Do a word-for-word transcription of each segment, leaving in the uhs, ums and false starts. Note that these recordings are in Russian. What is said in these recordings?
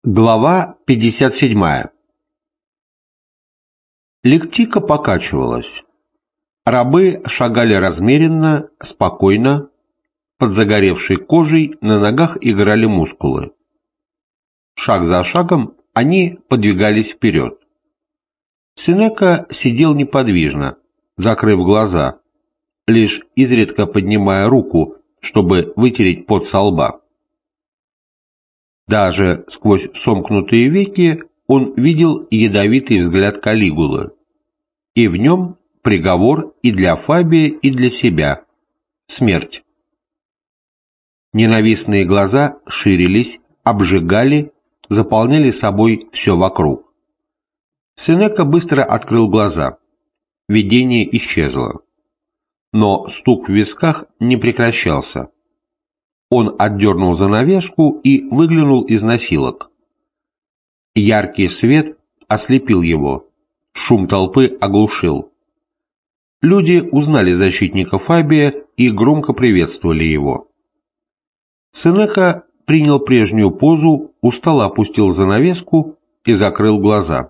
Глава пятьдесят седьмая. Лектика покачивалась. Рабы шагали размеренно, спокойно. Под загоревшей кожей на ногах играли мускулы. Шаг за шагом они подвигались вперед. Сенека сидел неподвижно, закрыв глаза, лишь изредка поднимая руку, чтобы вытереть пот со лба. Даже сквозь сомкнутые веки он видел ядовитый взгляд Калигулы, и в нем приговор и для Фабия, и для себя – смерть. Ненавистные глаза ширились, обжигали, заполняли собой все вокруг. Сенека быстро открыл глаза. Видение исчезло. Но стук в висках не прекращался. Он отдернул занавеску и выглянул из носилок. Яркий свет ослепил его, шум толпы оглушил. Люди узнали защитника Фабия и громко приветствовали его. Сенека принял прежнюю позу, устало опустил занавеску и закрыл глаза.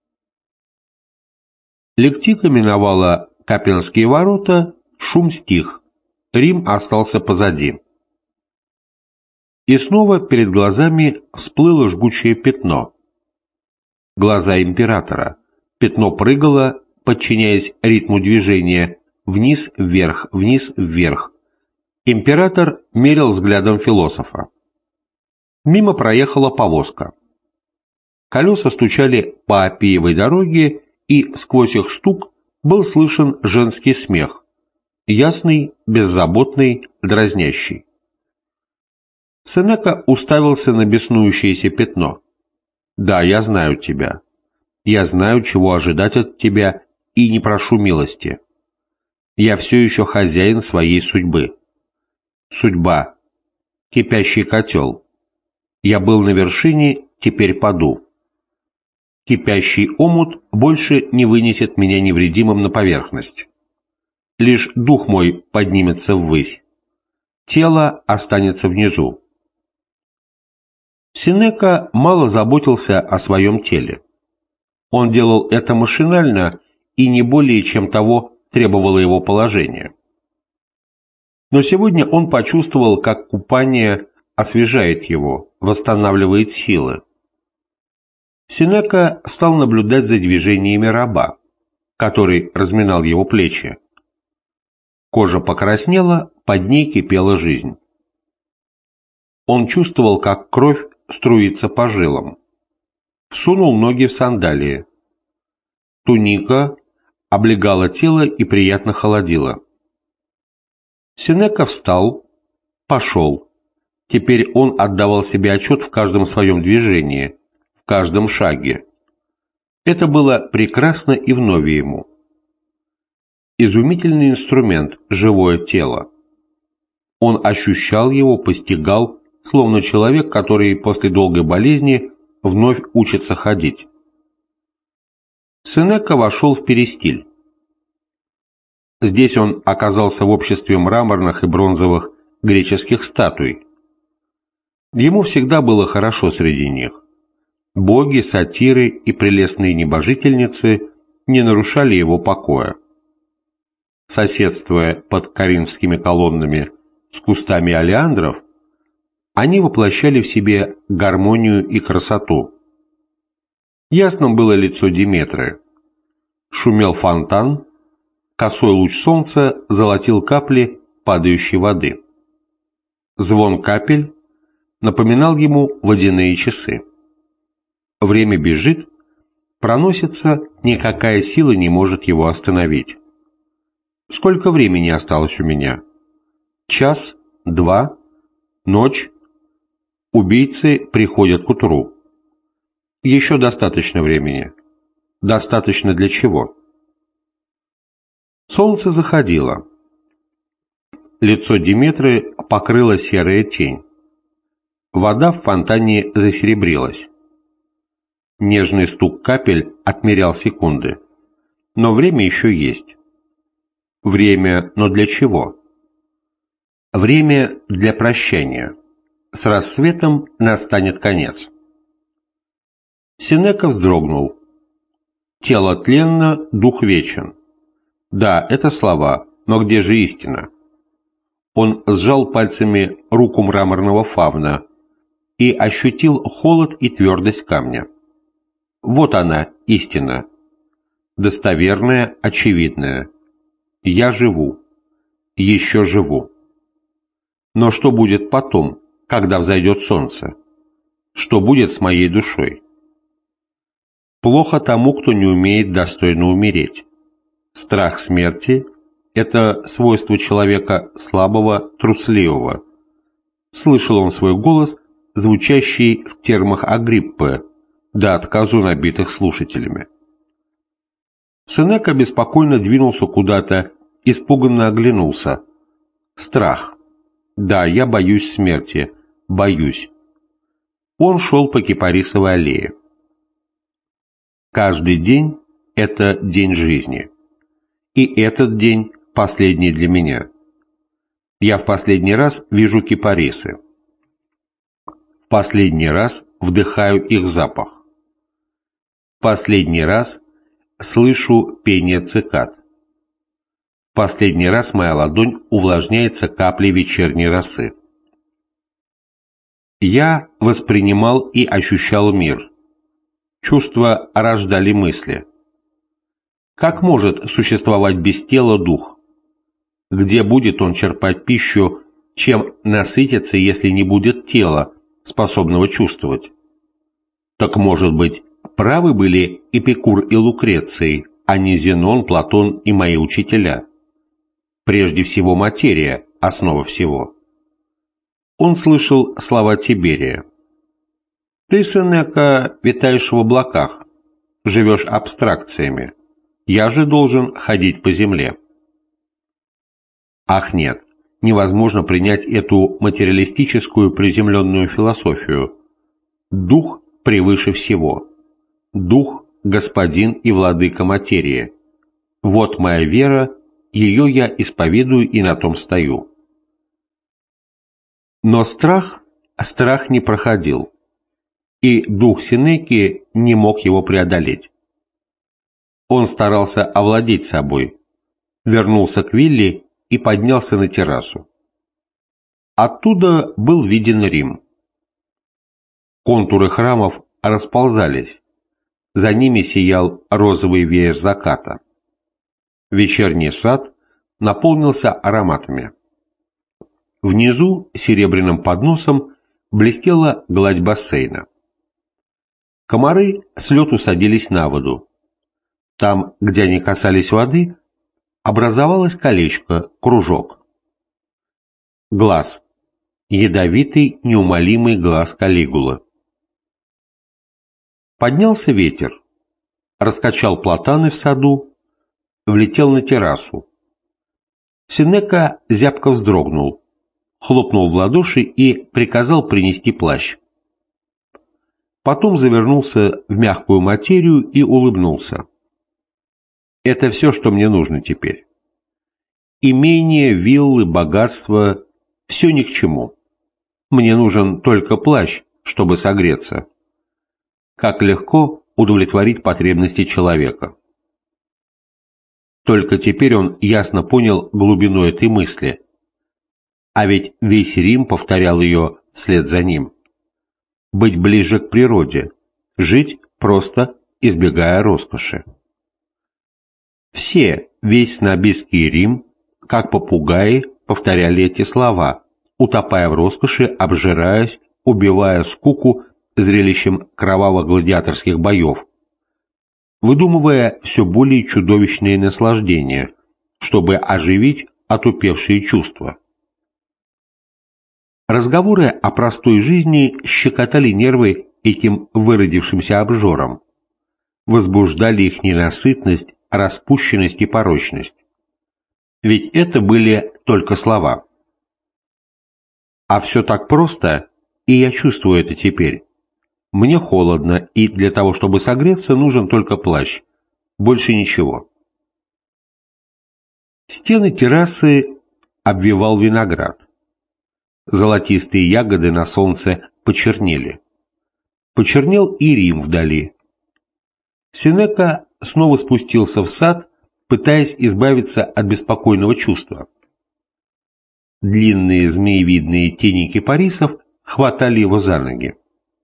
Лектика миновала Капенские ворота, шум стих, Рим остался позади. И снова перед глазами всплыло жгучее пятно. Глаза императора. Пятно прыгало, подчиняясь ритму движения, вниз-вверх, вниз-вверх. Император мерил взглядом философа. Мимо проехала повозка. Колеса стучали по Аппиевой дороге, и сквозь их стук был слышен женский смех. Ясный, беззаботный, дразнящий. Сенека уставился на беснующееся пятно. «Да, я знаю тебя. Я знаю, чего ожидать от тебя, и не прошу милости. Я все еще хозяин своей судьбы. Судьба. Кипящий котел. Я был на вершине, теперь паду. Кипящий омут больше не вынесет меня невредимым на поверхность. Лишь дух мой поднимется ввысь. Тело останется внизу». Сенека мало заботился о своем теле. Он делал это машинально и не более, чем того требовало его положение. Но сегодня он почувствовал, как купание освежает его, восстанавливает силы. Сенека стал наблюдать за движениями раба, который разминал его плечи. Кожа покраснела, под ней кипела жизнь. Он чувствовал, как кровь струится по жилам. Всунул ноги в сандалии. Туника облегала тело и приятно холодила. Сенека встал, пошел. Теперь он отдавал себе отчет в каждом своем движении, в каждом шаге. Это было прекрасно и вновь ему. Изумительный инструмент – живое тело. Он ощущал его, постигал, словно человек, который после долгой болезни вновь учится ходить. Сенека вошел в перистиль. Здесь он оказался в обществе мраморных и бронзовых греческих статуй. Ему всегда было хорошо среди них. Боги, сатиры и прелестные небожительницы не нарушали его покоя. Соседствуя под коринфскими колоннами с кустами олеандров, они воплощали в себе гармонию и красоту. Ясным было лицо Диметры. Шумел фонтан, косой луч солнца золотил капли падающей воды. Звон капель напоминал ему водяные часы. Время бежит, проносится, никакая сила не может его остановить. Сколько времени осталось у меня? Час, два, ночь. Убийцы приходят к утру. Еще достаточно времени. Достаточно для чего? Солнце заходило. Лицо Диметры покрыла серая тень. Вода в фонтане засеребрилась. Нежный стук капель отмерял секунды. Но время еще есть. Время, но для чего? Время для прощания. С рассветом настанет конец. Сенека вздрогнул. Тело тленно, дух вечен. Да, это слова, но где же истина? Он сжал пальцами руку мраморного фавна и ощутил холод и твердость камня. Вот она, истина. Достоверная, очевидная. Я живу. Еще живу. Но что будет потом, когда взойдет солнце? Что будет с моей душой? Плохо тому, кто не умеет достойно умереть. Страх смерти – это свойство человека слабого, трусливого. Слышал он свой голос, звучащий в термах Агриппы, до отказу набитых слушателями. Сенека беспокойно двинулся куда-то, испуганно оглянулся. Страх. Да, я боюсь смерти. Боюсь. Он шел по Кипарисовой аллее. Каждый день – это день жизни. И этот день последний для меня. Я в последний раз вижу кипарисы. В последний раз вдыхаю их запах. В последний раз слышу пение цикад. В последний раз моя ладонь увлажняется каплей вечерней росы. Я воспринимал и ощущал мир. Чувства рождали мысли. Как может существовать без тела дух? Где будет он черпать пищу, чем насытиться, если не будет тела, способного чувствовать? Так, может быть, правы были Эпикур и Лукреций, а не Зенон, Платон и мои учителя? Прежде всего материя – основа всего. Он слышал слова Тиберия. Ты, Сенека, витаешь в облаках, живешь абстракциями. Я же должен ходить по земле. Ах нет, невозможно принять эту материалистическую приземленную философию. Дух превыше всего. Дух – господин и владыка материи. Вот моя вера, ее я исповедую и на том стою. Но страх, страх не проходил, и дух Сенеки не мог его преодолеть. Он старался овладеть собой, вернулся к вилле и поднялся на террасу. Оттуда был виден Рим. Контуры храмов расползались, за ними сиял розовый веер заката. Вечерний сад наполнился ароматами. Внизу серебряным подносом блестела гладь бассейна. Комары с лету садились на воду. Там, где они касались воды, образовалось колечко, кружок. Глаз. Ядовитый, неумолимый глаз Калигулы. Поднялся ветер, раскачал платаны в саду, влетел на террасу. Сенека зябко вздрогнул, хлопнул в ладоши и приказал принести плащ. Потом завернулся в мягкую материю и улыбнулся. Это все, что мне нужно теперь. Имение, виллы, богатство – все ни к чему. Мне нужен только плащ, чтобы согреться. Как легко удовлетворить потребности человека. Только теперь он ясно понял глубину этой мысли. А ведь весь Рим повторял ее вслед за ним. Быть ближе к природе, жить просто, избегая роскоши. Все, весь снобистский Рим, как попугаи, повторяли эти слова, утопая в роскоши, обжираясь, убивая скуку зрелищем кровавых гладиаторских боев, выдумывая все более чудовищные наслаждения, чтобы оживить отупевшие чувства. Разговоры о простой жизни щекотали нервы этим выродившимся обжорам, возбуждали их ненасытность, распущенность и порочность. Ведь это были только слова. А все так просто, и я чувствую это теперь. Мне холодно, и для того, чтобы согреться, нужен только плащ. Больше ничего. Стены террасы обвивал виноград. Золотистые ягоды на солнце почернели. Почернел и Рим вдали. Сенека снова спустился в сад, пытаясь избавиться от беспокойного чувства. Длинные змеевидные тени кипарисов хватали его за ноги.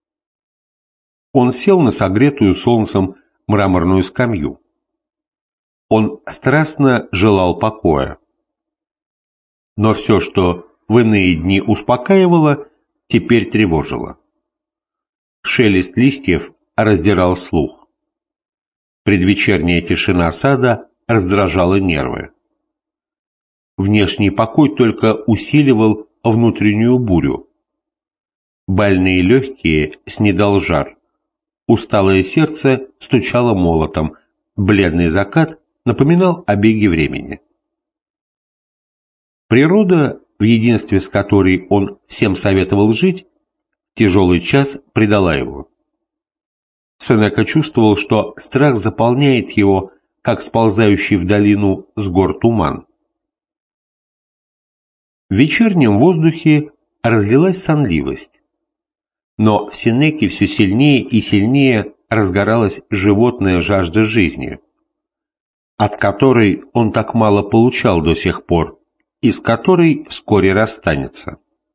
Он сел на согретую солнцем мраморную скамью. Он страстно желал покоя. Но все, что в иные дни успокаивало, теперь тревожило. Шелест листьев раздирал слух. Предвечерняя тишина сада раздражала нервы. Внешний покой только усиливал внутреннюю бурю. Больные легкие снедал жар. Усталое сердце стучало молотом. Бледный закат напоминал о беге времени. Природа, в единстве с которой он всем советовал жить, в тяжелый час предала его. Сенека чувствовал, что страх заполняет его, как сползающий в долину с гор туман. В вечернем воздухе разлилась сонливость. Но в Сенеке все сильнее и сильнее разгоралась животная жажда жизни, от которой он так мало получал до сих пор, и с которой вскоре расстанется.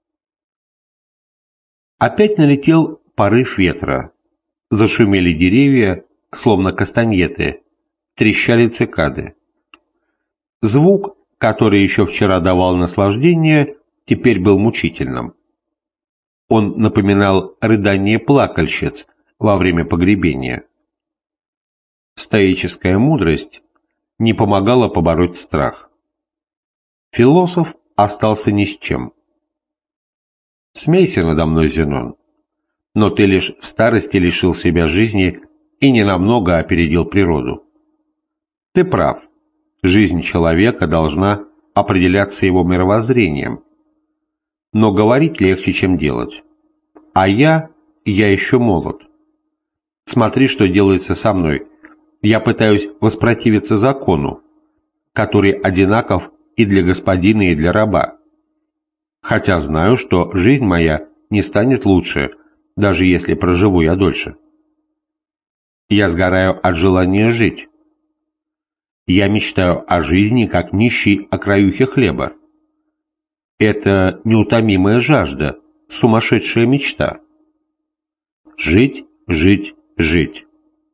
Опять налетел порыв ветра, зашумели деревья, словно кастаньеты, трещали цикады. Звук, который еще вчера давал наслаждение, теперь был мучительным. Он напоминал рыдание плакальщиц во время погребения. Стоическая мудрость не помогала побороть страх. Философ остался ни с чем. Смейся надо мной, Зенон, но ты лишь в старости лишил себя жизни и ненамного опередил природу. Ты прав, жизнь человека должна определяться его мировоззрением, но говорить легче, чем делать. А я, я еще молод. Смотри, что делается со мной. Я пытаюсь воспротивиться закону, который одинаков и для господина, и для раба. Хотя знаю, что жизнь моя не станет лучше, даже если проживу я дольше. Я сгораю от желания жить. Я мечтаю о жизни, как нищий о краюхе хлеба. Это неутомимая жажда, сумасшедшая мечта. Жить, жить, жить.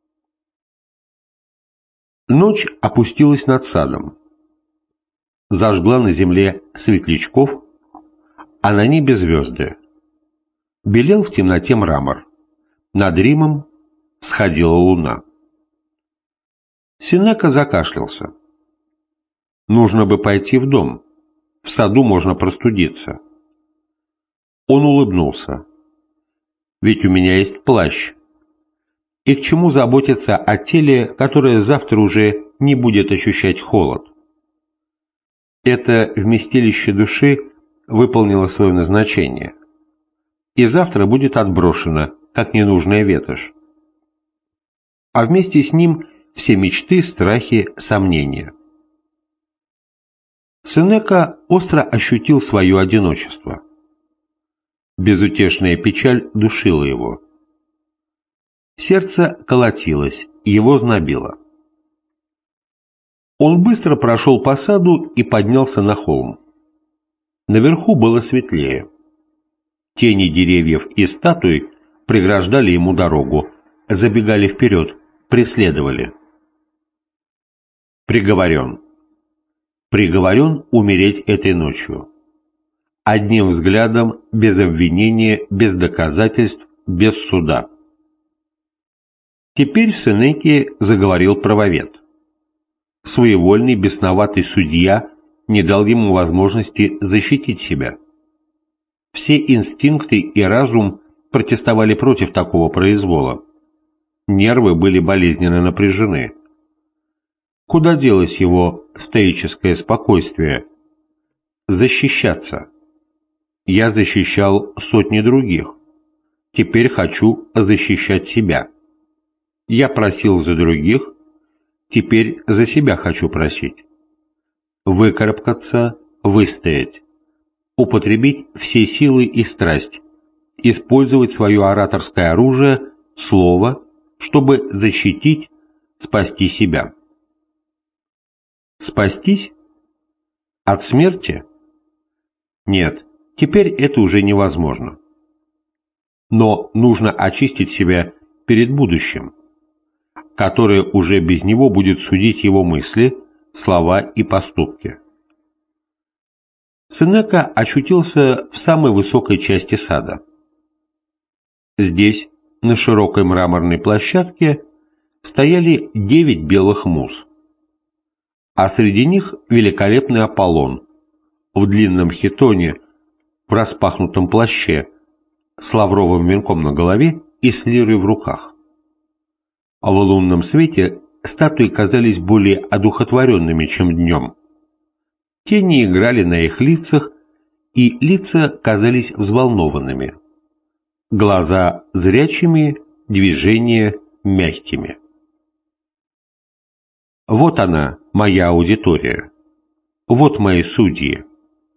Ночь опустилась над садом. Зажгла на земле светлячков, а на небе звезды. Белел в темноте мрамор. Над Римом всходила луна. Сенека закашлялся. Нужно бы пойти в дом. В саду можно простудиться. Он улыбнулся. Ведь у меня есть плащ. И к чему заботиться о теле, которое завтра уже не будет ощущать холод? Это вместилище души выполнило свое назначение. И завтра будет отброшено, как ненужная ветошь. А вместе с ним все мечты, страхи, сомнения. Сенека остро ощутил свое одиночество. Безутешная печаль душила его. Сердце колотилось, его знобило. Он быстро прошел по саду и поднялся на холм. Наверху было светлее. Тени деревьев и статуй преграждали ему дорогу, забегали вперед, преследовали. Приговорен. Приговорен умереть этой ночью. Одним взглядом, без обвинения, без доказательств, без суда. Теперь в Сенеке заговорил правовед. Своевольный, бесноватый судья не дал ему возможности защитить себя. Все инстинкты и разум протестовали против такого произвола. Нервы были болезненно напряжены. Куда делось его стоическое спокойствие? Защищаться. Я защищал сотни других. Теперь хочу защищать себя. Я просил за других, теперь за себя хочу просить. Выкарабкаться, выстоять. Употребить все силы и страсть. Использовать свое ораторское оружие слово, чтобы защитить, спасти себя. Спастись? От смерти? Нет, теперь это уже невозможно. Но нужно очистить себя перед будущим, которое уже без него будет судить его мысли, слова и поступки. Сенека очутился в самой высокой части сада. Здесь, на широкой мраморной площадке, стояли девять белых муз, а среди них великолепный Аполлон в длинном хитоне, в распахнутом плаще, с лавровым венком на голове и с лирой в руках. А в лунном свете статуи казались более одухотворенными, чем днем. Тени играли на их лицах, и лица казались взволнованными. Глаза зрячими, движения мягкими. Вот она, моя аудитория. Вот мои судьи.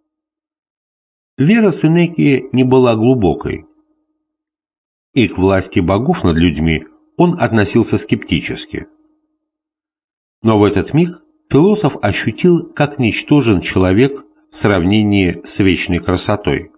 Вера Сенеки не была глубокой, и к власти богов над людьми он относился скептически. Но в этот миг философ ощутил, как ничтожен человек в сравнении с вечной красотой.